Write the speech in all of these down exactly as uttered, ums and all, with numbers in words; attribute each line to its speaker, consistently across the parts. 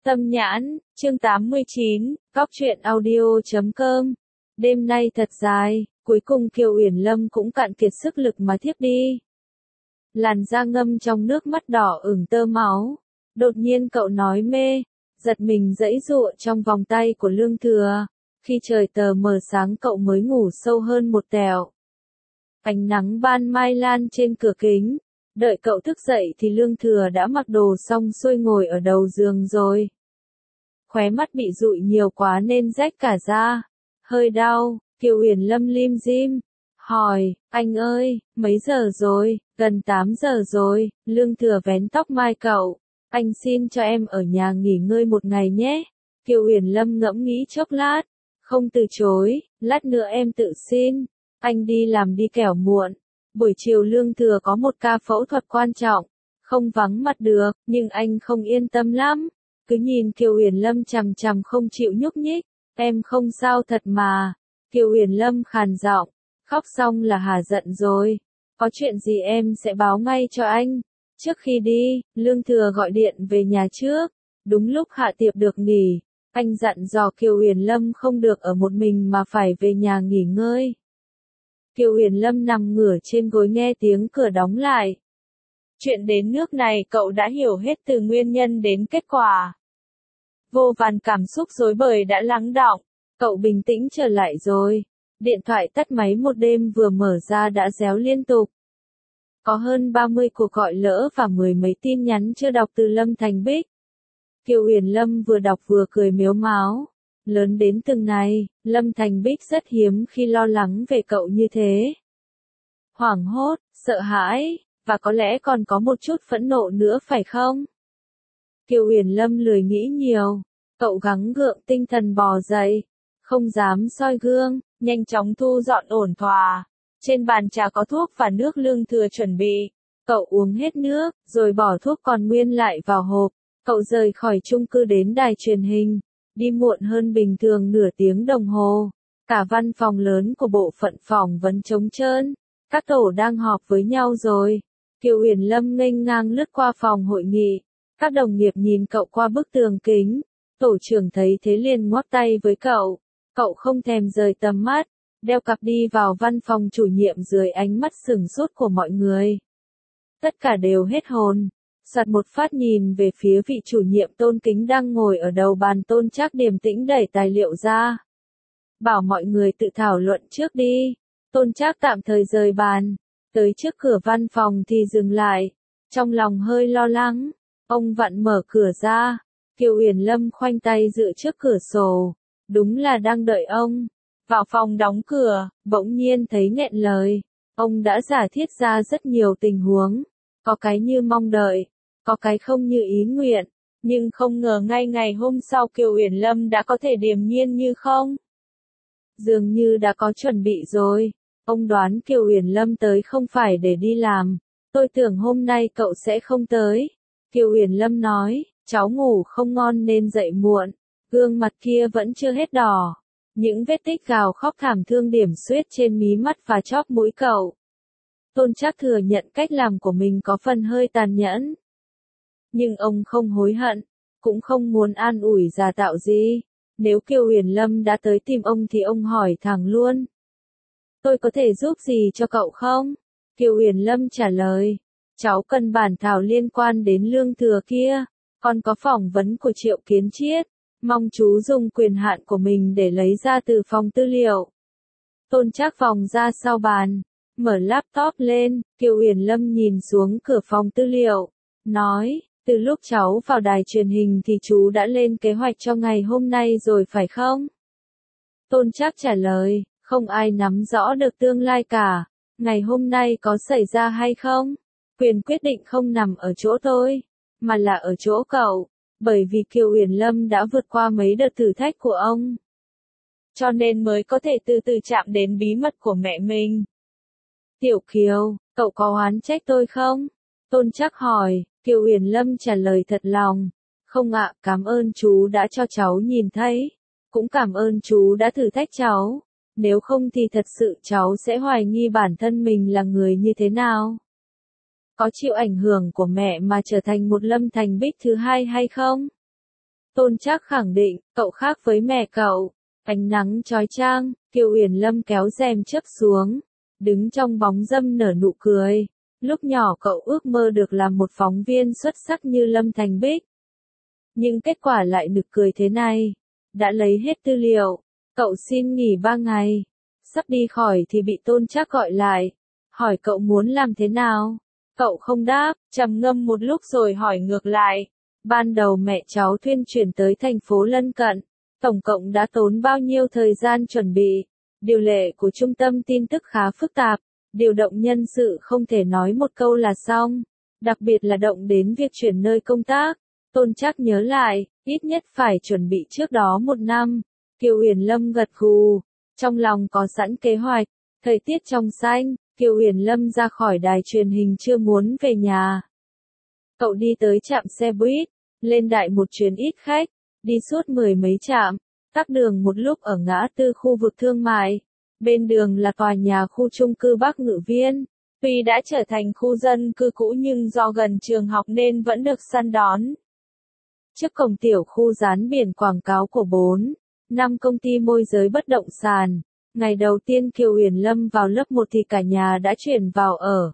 Speaker 1: Tâm nhãn, chương tám mươi chín, góc truyện audio chấm com. Đêm nay thật dài, cuối cùng Kiều Uyển Lâm cũng cạn kiệt sức lực mà thiếp đi. Làn da ngâm trong nước mắt đỏ ửng tơ máu. Đột nhiên cậu nói mê, giật mình giãy giụa trong vòng tay của Lương Thừa. Khi trời tờ mờ sáng cậu mới ngủ sâu hơn một tẹo. Ánh nắng ban mai lan trên cửa kính. Đợi cậu thức dậy thì Lương Thừa đã mặc đồ xong xuôi ngồi ở đầu giường rồi. Khóe mắt bị dụi nhiều quá nên rách cả da. Hơi đau, Kiều Uyển Lâm lim dim. Hỏi, anh ơi, mấy giờ rồi? Gần tám giờ rồi. Lương Thừa vén tóc mai cậu. Anh xin cho em ở nhà nghỉ ngơi một ngày nhé. Kiều Uyển Lâm ngẫm nghĩ chốc lát. Không từ chối, lát nữa em tự xin. Anh đi làm đi kẻo muộn. Buổi chiều Lương Thừa có một ca phẫu thuật quan trọng. Không vắng mặt được, nhưng anh không yên tâm lắm. Cứ nhìn Kiều Uyển Lâm chằm chằm không chịu nhúc nhích. Em không sao thật mà. Kiều Uyển Lâm khàn giọng. Khóc xong là hả giận rồi. Có chuyện gì em sẽ báo ngay cho anh. Trước khi đi, Lương Thừa gọi điện về nhà trước. Đúng lúc hạ tiệp được nghỉ. Anh dặn dò Kiều Uyển Lâm không được ở một mình mà phải về nhà nghỉ ngơi. Kiều Uyển Lâm nằm ngửa trên gối nghe tiếng cửa đóng lại. Chuyện đến nước này cậu đã hiểu hết từ nguyên nhân đến kết quả. Vô vàn cảm xúc rối bời đã lắng đọng, cậu bình tĩnh trở lại rồi. Điện thoại tắt máy một đêm vừa mở ra đã réo liên tục. Có hơn ba mươi cuộc gọi lỡ và mười mấy tin nhắn chưa đọc từ Lâm Thành Bích. Kiều Uyển Lâm vừa đọc vừa cười mếu máo. Lớn đến từng này, Lâm Thành Bích rất hiếm khi lo lắng về cậu như thế. Hoảng hốt, sợ hãi, và có lẽ còn có một chút phẫn nộ nữa phải không? Kiều Uyển Lâm lười nghĩ nhiều, cậu gắng gượng tinh thần bò dậy, không dám soi gương, nhanh chóng thu dọn ổn thỏa. Trên bàn trà có thuốc và nước Lương Thừa chuẩn bị, cậu uống hết nước, rồi bỏ thuốc còn nguyên lại vào hộp. Cậu rời khỏi chung cư đến đài truyền hình, đi muộn hơn bình thường nửa tiếng đồng hồ. Cả văn phòng lớn của bộ phận phỏng vấn trống trơn, các tổ đang họp với nhau rồi. Kiều Uyển Lâm nghênh ngang lướt qua phòng hội nghị. Các đồng nghiệp nhìn cậu qua bức tường kính. Tổ trưởng thấy thế liền ngoắc tay với cậu. Cậu không thèm rời tầm mắt, đeo cặp đi vào văn phòng chủ nhiệm dưới ánh mắt sửng sốt của mọi người. Tất cả đều hết hồn. Soạt một phát nhìn về phía vị chủ nhiệm Tôn Kính đang ngồi ở đầu bàn. Tôn Trác điềm tĩnh đẩy tài liệu ra. Bảo mọi người tự thảo luận trước đi. Tôn Trác tạm thời rời bàn. Tới trước cửa văn phòng thì dừng lại. Trong lòng hơi lo lắng. Ông vặn mở cửa ra. Kiều Uyển Lâm khoanh tay dựa trước cửa sổ. Đúng là đang đợi ông. Vào phòng đóng cửa, bỗng nhiên thấy nghẹn lời. Ông đã giả thiết ra rất nhiều tình huống. Có cái như mong đợi. Có cái không như ý nguyện, nhưng không ngờ ngay ngày hôm sau Kiều Uyển Lâm đã có thể điềm nhiên như không. Dường như đã có chuẩn bị rồi. Ông đoán Kiều Uyển Lâm tới không phải để đi làm. Tôi tưởng hôm nay cậu sẽ không tới. Kiều Uyển Lâm nói, cháu ngủ không ngon nên dậy muộn. Gương mặt kia vẫn chưa hết đỏ. Những vết tích gào khóc thảm thương điểm xuyết trên mí mắt và chóp mũi cậu. Tôn Trác thừa nhận cách làm của mình có phần hơi tàn nhẫn. Nhưng ông không hối hận, cũng không muốn an ủi giả tạo gì. Nếu Kiều Uyển Lâm đã tới tìm ông thì ông hỏi thẳng luôn. Tôi có thể giúp gì cho cậu không? Kiều Uyển Lâm trả lời. Cháu cần bản thảo liên quan đến Lương Thừa kia. Còn có phỏng vấn của Triệu Kiến Chiết. Mong chú dùng quyền hạn của mình để lấy ra từ phòng tư liệu. Tôn Trác vòng ra sau bàn. Mở laptop lên. Kiều Uyển Lâm nhìn xuống cửa phòng tư liệu. Nói. Từ lúc cháu vào đài truyền hình thì chú đã lên kế hoạch cho ngày hôm nay rồi phải không? Tôn Trác trả lời, không ai nắm rõ được tương lai cả. Ngày hôm nay có xảy ra hay không? Quyền quyết định không nằm ở chỗ tôi, mà là ở chỗ cậu. Bởi vì Kiều Uyển Lâm đã vượt qua mấy đợt thử thách của ông. Cho nên mới có thể từ từ chạm đến bí mật của mẹ mình. Tiểu Kiều, cậu có oán trách tôi không? Tôn Trác hỏi. Kiều Uyển Lâm trả lời thật lòng. Không ạ, cảm ơn chú đã cho cháu nhìn thấy. Cũng cảm ơn chú đã thử thách cháu. Nếu không thì thật sự cháu sẽ hoài nghi bản thân mình là người như thế nào. Có chịu ảnh hưởng của mẹ mà trở thành một Lâm Thành Bích thứ hai hay không? Tôn Trác khẳng định, cậu khác với mẹ cậu. Ánh nắng chói chang, Kiều Uyển Lâm kéo rèm chớp xuống, đứng trong bóng râm nở nụ cười. Lúc nhỏ cậu ước mơ được làm một phóng viên xuất sắc như Lâm Thành Bích. Nhưng kết quả lại nực cười thế này. Đã lấy hết tư liệu, cậu xin nghỉ ba ngày. Sắp đi khỏi thì bị Tôn Trác gọi lại. Hỏi cậu muốn làm thế nào? Cậu không đáp, trầm ngâm một lúc rồi hỏi ngược lại. Ban đầu mẹ cháu thuyên chuyển tới thành phố lân cận. Tổng cộng đã tốn bao nhiêu thời gian chuẩn bị? Điều lệ của trung tâm tin tức khá phức tạp. Điều động nhân sự không thể nói một câu là xong. Đặc biệt là động đến việc chuyển nơi công tác. Tôn Trác nhớ lại, ít nhất phải chuẩn bị trước đó một năm. Kiều Uyển Lâm gật gù. Trong lòng có sẵn kế hoạch. Thời tiết trong xanh, Kiều Uyển Lâm ra khỏi đài truyền hình chưa muốn về nhà. Cậu đi tới trạm xe buýt, lên đại một chuyến ít khách, đi suốt mười mấy trạm, tắc đường một lúc ở ngã tư khu vực thương mại. Bên đường là tòa nhà khu chung cư Bắc Ngự Viên. Tuy đã trở thành khu dân cư cũ nhưng do gần trường học nên vẫn được săn đón. Trước cổng tiểu khu dán biển quảng cáo của bốn, năm công ty môi giới bất động sản. Ngày đầu tiên Kiều Uyển Lâm vào lớp một thì cả nhà đã chuyển vào ở.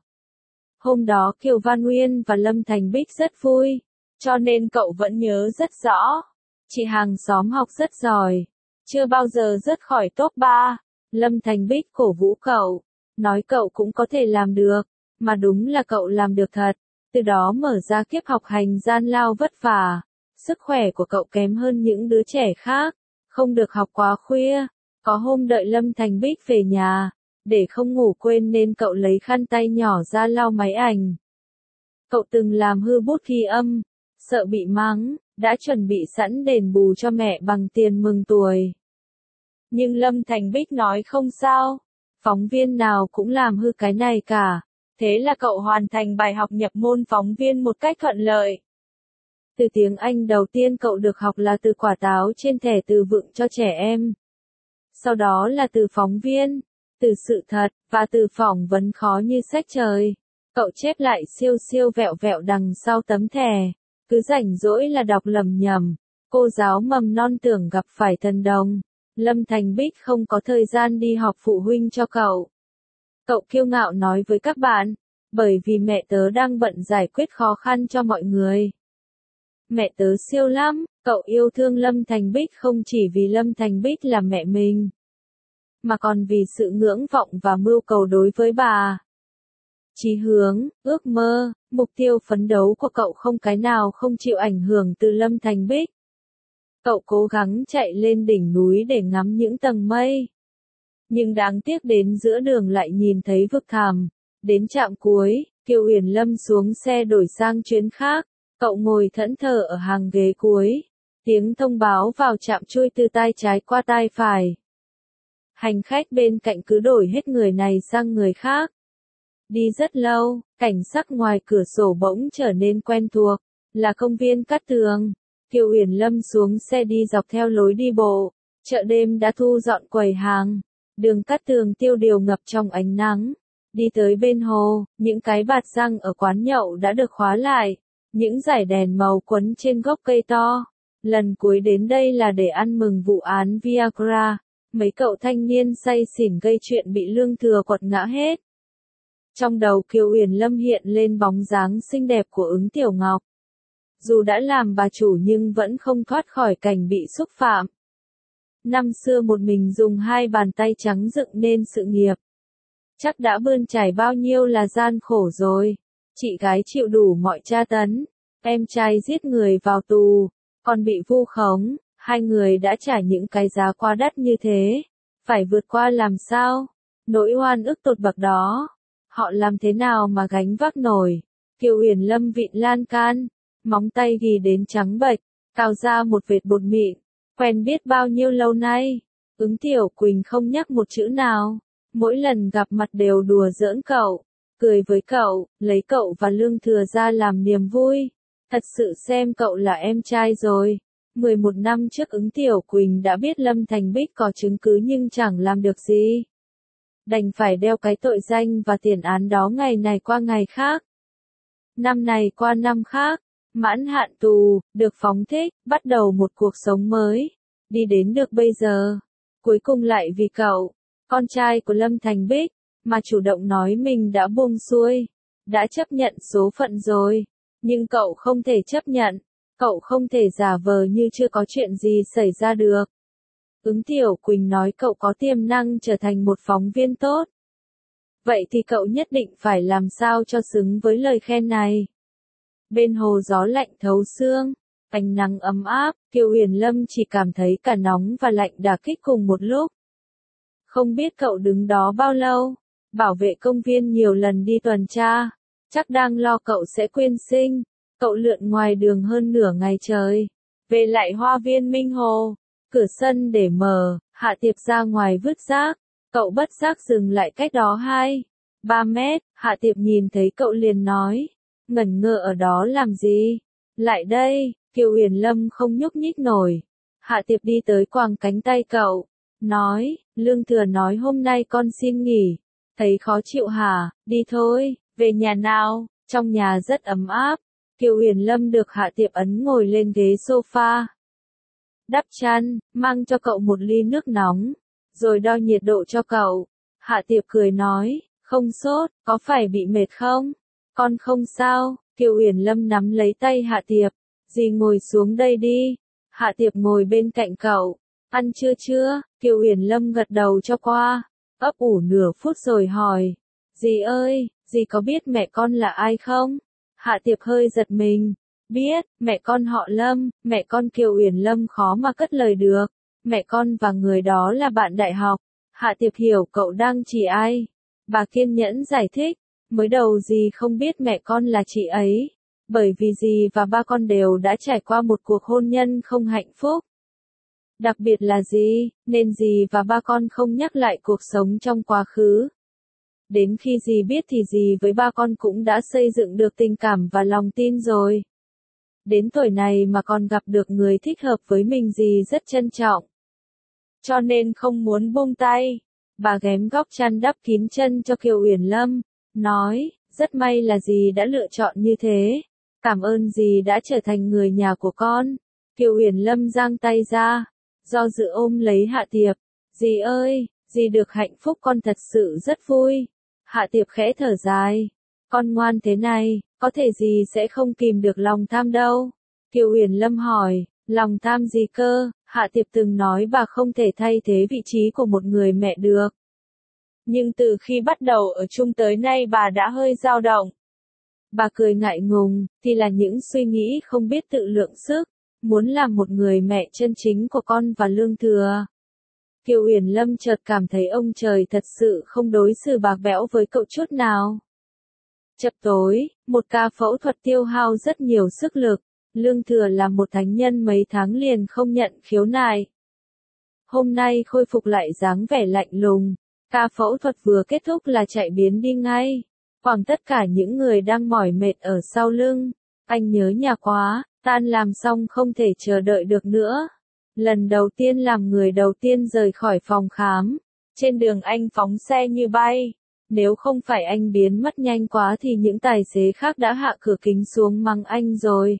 Speaker 1: Hôm đó Kiều Văn Nguyên và Lâm Thành Bích rất vui, cho nên cậu vẫn nhớ rất rõ. Chị hàng xóm học rất giỏi, chưa bao giờ rớt khỏi top ba. Lâm Thành Bích cổ vũ cậu, nói cậu cũng có thể làm được, mà đúng là cậu làm được thật. Từ đó mở ra kiếp học hành gian lao vất vả. Sức khỏe của cậu kém hơn những đứa trẻ khác, không được học quá khuya. Có hôm đợi Lâm Thành Bích về nhà, để không ngủ quên nên cậu lấy khăn tay nhỏ ra lau máy ảnh. Cậu từng làm hư bút ghi âm, sợ bị mắng, đã chuẩn bị sẵn đền bù cho mẹ bằng tiền mừng tuổi. Nhưng Lâm Thành Bích nói không sao, phóng viên nào cũng làm hư cái này cả. Thế là cậu hoàn thành bài học nhập môn phóng viên một cách thuận lợi. Từ tiếng Anh đầu tiên cậu được học là từ quả táo trên thẻ từ vựng cho trẻ em. Sau đó là từ phóng viên, từ sự thật, và từ phỏng vấn khó như sách trời. Cậu chép lại siêu siêu vẹo vẹo đằng sau tấm thẻ, cứ rảnh rỗi là đọc lầm nhầm. Cô giáo mầm non tưởng gặp phải thần đồng. Lâm Thành Bích không có thời gian đi họp phụ huynh cho cậu. Cậu kiêu ngạo nói với các bạn, bởi vì mẹ tớ đang bận giải quyết khó khăn cho mọi người. Mẹ tớ siêu lắm, cậu yêu thương Lâm Thành Bích không chỉ vì Lâm Thành Bích là mẹ mình, mà còn vì sự ngưỡng vọng và mưu cầu đối với bà. Chí hướng, ước mơ, mục tiêu phấn đấu của cậu không cái nào không chịu ảnh hưởng từ Lâm Thành Bích. Cậu cố gắng chạy lên đỉnh núi để ngắm những tầng mây. Nhưng đáng tiếc đến giữa đường lại nhìn thấy vực thẳm. Đến trạm cuối, Kiều Uyển Lâm xuống xe đổi sang chuyến khác. Cậu ngồi thẫn thờ ở hàng ghế cuối. Tiếng thông báo vào trạm chui từ tai trái qua tai phải. Hành khách bên cạnh cứ đổi hết người này sang người khác. Đi rất lâu, cảnh sắc ngoài cửa sổ bỗng trở nên quen thuộc. Là công viên Cát Tường. Kiều Uyển Lâm xuống xe đi dọc theo lối đi bộ. Chợ đêm đã thu dọn quầy hàng. Đường Cát Tường tiêu điều ngập trong ánh nắng. Đi tới bên hồ, những cái bạt răng ở quán nhậu đã được khóa lại. Những dải đèn màu quấn trên gốc cây to. Lần cuối đến đây là để ăn mừng vụ án Viagra. Mấy cậu thanh niên say xỉn gây chuyện bị Lương Thừa quật ngã hết. Trong đầu Kiều Uyển Lâm hiện lên bóng dáng xinh đẹp của Ứng Tiểu Ngọc. Dù đã làm bà chủ nhưng vẫn không thoát khỏi cảnh bị xúc phạm. Năm xưa một mình dùng hai bàn tay trắng dựng nên sự nghiệp. Chắc đã bươn trải bao nhiêu là gian khổ rồi. Chị gái chịu đủ mọi tra tấn. Em trai giết người vào tù. Còn bị vu khống. Hai người đã trả những cái giá quá đắt như thế. Phải vượt qua làm sao? Nỗi oan ức tột bậc đó. Họ làm thế nào mà gánh vác nổi? Kiều Uyển Lâm vịn lan can. Móng tay ghi đến trắng bệch. Cào ra một vệt bột mịn. Quen biết bao nhiêu lâu nay. Ứng Tiểu Quỳnh không nhắc một chữ nào. Mỗi lần gặp mặt đều đùa giỡn cậu. Cười với cậu, lấy cậu và Lương Thừa ra làm niềm vui. Thật sự xem cậu là em trai rồi. mười một năm trước Ứng Tiểu Quỳnh đã biết Lâm Thành Bích có chứng cứ nhưng chẳng làm được gì. Đành phải đeo cái tội danh và tiền án đó ngày này qua ngày khác. Năm này qua năm khác. mãn hạn tù, được phóng thích, bắt đầu một cuộc sống mới, đi đến được bây giờ. Cuối cùng lại vì cậu, con trai của Lâm Thành Bích, mà chủ động nói mình đã buông xuôi, đã chấp nhận số phận rồi. Nhưng cậu không thể chấp nhận, cậu không thể giả vờ như chưa có chuyện gì xảy ra được. Ứng Tiểu Quỳnh nói cậu có tiềm năng trở thành một phóng viên tốt. Vậy thì cậu nhất định phải làm sao cho xứng với lời khen này. Bên hồ gió lạnh thấu xương, ánh nắng ấm áp, Kiều Uyển Lâm chỉ cảm thấy cả nóng và lạnh đả kích cùng một lúc. Không biết cậu đứng đó bao lâu, bảo vệ công viên nhiều lần đi tuần tra, chắc đang lo cậu sẽ quên sinh. Cậu lượn ngoài đường hơn nửa ngày trời, về lại hoa viên Minh Hồ, cửa sân để mở, Hạ Tiệp ra ngoài vứt rác, cậu bất giác dừng lại cách đó hai, ba mét, Hạ Tiệp nhìn thấy cậu liền nói, ngẩn ngơ ở đó làm gì, lại đây, Kiều Uyển Lâm không nhúc nhích nổi, Hạ Tiệp đi tới quàng cánh tay cậu, nói, Lương Thừa nói hôm nay con xin nghỉ, thấy khó chịu hả, đi thôi, về nhà nào, trong nhà rất ấm áp. Kiều Uyển Lâm được Hạ Tiệp ấn ngồi lên ghế sofa. Đắp chăn, mang cho cậu một ly nước nóng, rồi đo nhiệt độ cho cậu. Hạ Tiệp cười nói, không sốt, có phải bị mệt không? Con không sao, Kiều Uyển Lâm nắm lấy tay Hạ Tiệp, dì ngồi xuống đây đi. Hạ Tiệp ngồi bên cạnh cậu, ăn chưa chưa? Kiều Uyển Lâm gật đầu cho qua, ấp ủ nửa phút rồi hỏi, dì ơi, dì có biết mẹ con là ai không? Hạ Tiệp hơi giật mình, biết, mẹ con họ Lâm, mẹ con Kiều Uyển Lâm khó mà cất lời được, mẹ con và người đó là bạn đại học. Hạ Tiệp hiểu cậu đang chỉ ai, bà kiên nhẫn giải thích, mới đầu dì không biết mẹ con là chị ấy, bởi vì dì và ba con đều đã trải qua một cuộc hôn nhân không hạnh phúc. Đặc biệt là dì, nên dì và ba con không nhắc lại cuộc sống trong quá khứ. Đến khi dì biết thì dì với ba con cũng đã xây dựng được tình cảm và lòng tin rồi. Đến tuổi này mà còn gặp được người thích hợp với mình dì rất trân trọng. Cho nên không muốn buông tay. Bà ghém góc chăn đắp kín chân cho Kiều Uyển Lâm, nói, rất may là dì đã lựa chọn như thế. Cảm ơn dì đã trở thành người nhà của con. Kiều Uyển Lâm giang tay ra, do dự ôm lấy Hạ Tiệp. Dì ơi, dì được hạnh phúc con thật sự rất vui. Hạ Tiệp khẽ thở dài. Con ngoan thế này, có thể dì sẽ không kìm được lòng tham đâu. Kiều Uyển Lâm hỏi, lòng tham gì cơ? Hạ Tiệp từng nói bà không thể thay thế vị trí của một người mẹ được. Nhưng từ khi bắt đầu ở chung tới nay bà đã hơi dao động. Bà cười ngại ngùng, thì là những suy nghĩ không biết tự lượng sức, muốn làm một người mẹ chân chính của con và Lương Thừa. Kiều Uyển Lâm chợt cảm thấy ông trời thật sự không đối xử bạc bẽo với cậu chút nào. Chập tối, một ca phẫu thuật tiêu hao rất nhiều sức lực, Lương Thừa là một thánh nhân mấy tháng liền không nhận khiếu nại. Hôm nay khôi phục lại dáng vẻ lạnh lùng, ca phẫu thuật vừa kết thúc là chạy biến đi ngay, quẳng tất cả những người đang mỏi mệt ở sau lưng. Anh nhớ nhà quá, tan làm xong không thể chờ đợi được nữa. Lần đầu tiên làm người đầu tiên rời khỏi phòng khám, trên đường anh phóng xe như bay. Nếu không phải anh biến mất nhanh quá thì những tài xế khác đã hạ cửa kính xuống mắng anh rồi.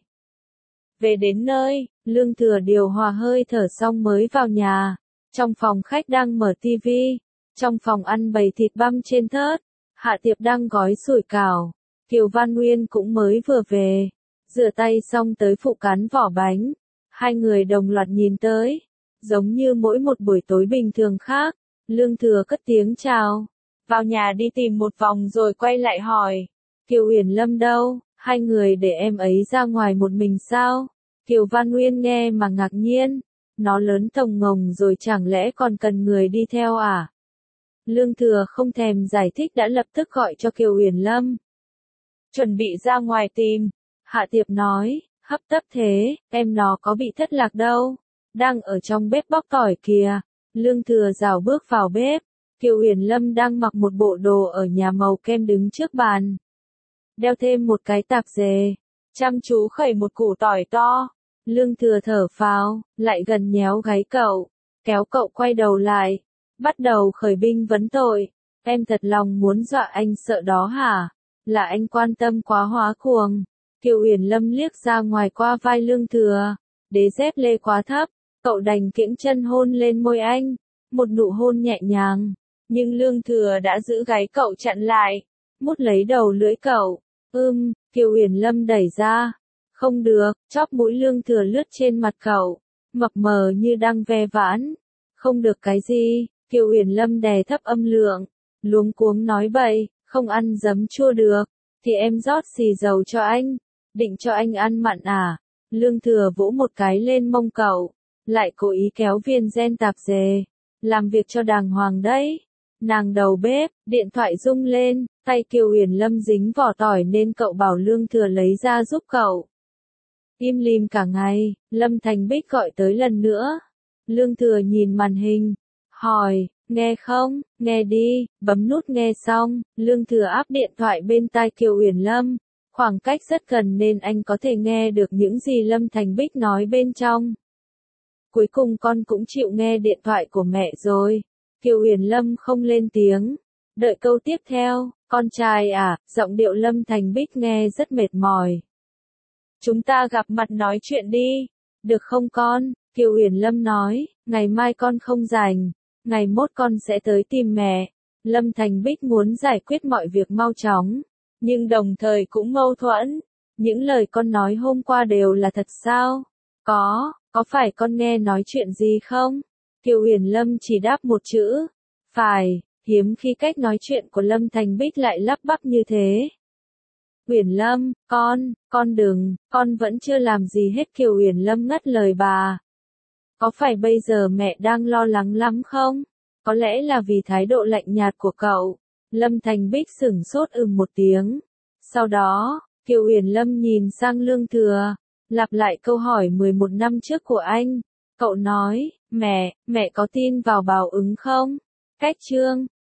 Speaker 1: Về đến nơi, Lương Thừa điều hòa hơi thở xong mới vào nhà. Trong phòng khách đang mở tivi, trong phòng ăn bày thịt băm trên thớt, Hạ Tiệp đang gói sủi cảo. Kiều Văn Nguyên cũng mới vừa về, rửa tay xong tới phụ cán vỏ bánh. Hai người đồng loạt nhìn tới, giống như mỗi một buổi tối bình thường khác. Lương Thừa cất tiếng chào, vào nhà đi tìm một vòng rồi quay lại hỏi, Kiều Uyển Lâm đâu, hai người để em ấy ra ngoài một mình sao? Kiều Văn Nguyên nghe mà ngạc nhiên, nó lớn tồng ngồng rồi chẳng lẽ còn cần người đi theo à? Lương Thừa không thèm giải thích đã lập tức gọi cho Kiều Uyển Lâm. Chuẩn bị ra ngoài tìm, Hạ Tiệp nói, hấp tấp thế, em nó có bị thất lạc đâu, đang ở trong bếp bóc tỏi kìa. Lương Thừa rảo bước vào bếp, Kiều Uyển Lâm đang mặc một bộ đồ ở nhà màu kem đứng trước bàn. Đeo thêm một cái tạp dề, chăm chú khẩy một củ tỏi to. Lương Thừa thở phào, lại gần nhéo gáy cậu, kéo cậu quay đầu lại, bắt đầu khởi binh vấn tội. Em thật lòng muốn dọa anh sợ đó hả? Là anh quan tâm quá hóa cuồng. Kiều Uyển Lâm liếc ra ngoài qua vai Lương Thừa. Đế dép lê quá thấp, cậu đành kiễng chân hôn lên môi anh. Một nụ hôn nhẹ nhàng. Nhưng Lương Thừa đã giữ gáy cậu chặn lại. Mút lấy đầu lưỡi cậu. Ưm, Kiều Uyển Lâm đẩy ra. Không được, chóp mũi Lương Thừa lướt trên mặt cậu. Mập mờ như đang ve vãn. Không được cái gì, Kiều Uyển Lâm đè thấp âm lượng. Luống cuống nói bậy, không ăn giấm chua được. Thì em rót xì dầu cho anh. Định cho anh ăn mặn à? Lương Thừa vỗ một cái lên mông cậu. Lại cố ý kéo viên gen tạp dề. Làm việc cho đàng hoàng đấy. Nàng đầu bếp, điện thoại rung lên. Tay Kiều Uyển Lâm dính vỏ tỏi nên cậu bảo Lương Thừa lấy ra giúp cậu. Im lìm cả ngày, Lâm Thành Bích gọi tới lần nữa. Lương Thừa nhìn màn hình. Hỏi, nghe không? Nghe đi, bấm nút nghe xong. Lương Thừa áp điện thoại bên tai Kiều Uyển Lâm. Khoảng cách rất gần nên anh có thể nghe được những gì Lâm Thành Bích nói bên trong. Cuối cùng con cũng chịu nghe điện thoại của mẹ rồi. Kiều Uyển Lâm không lên tiếng. Đợi câu tiếp theo, con trai à, giọng điệu Lâm Thành Bích nghe rất mệt mỏi. Chúng ta gặp mặt nói chuyện đi. Được không con? Kiều Uyển Lâm nói, ngày mai con không rảnh. Ngày mốt con sẽ tới tìm mẹ. Lâm Thành Bích muốn giải quyết mọi việc mau chóng. Nhưng đồng thời cũng mâu thuẫn. Những lời con nói hôm qua đều là thật sao? Có, có phải con nghe nói chuyện gì không? Kiều Uyển Lâm chỉ đáp một chữ. Phải, hiếm khi cách nói chuyện của Lâm Thành Bích lại lắp bắp như thế. Uyển Lâm, con, con đừng, con vẫn chưa làm gì hết. Kiều Uyển Lâm ngắt lời bà. Có phải bây giờ mẹ đang lo lắng lắm không? Có lẽ là vì thái độ lạnh nhạt của cậu. Lâm Thành Bích sửng sốt ừm một tiếng. Sau đó, Kiều Uyển Lâm nhìn sang Lương Thừa, lặp lại câu hỏi mười một năm trước của anh. Cậu nói, mẹ, mẹ có tin vào báo ứng không? Cách chương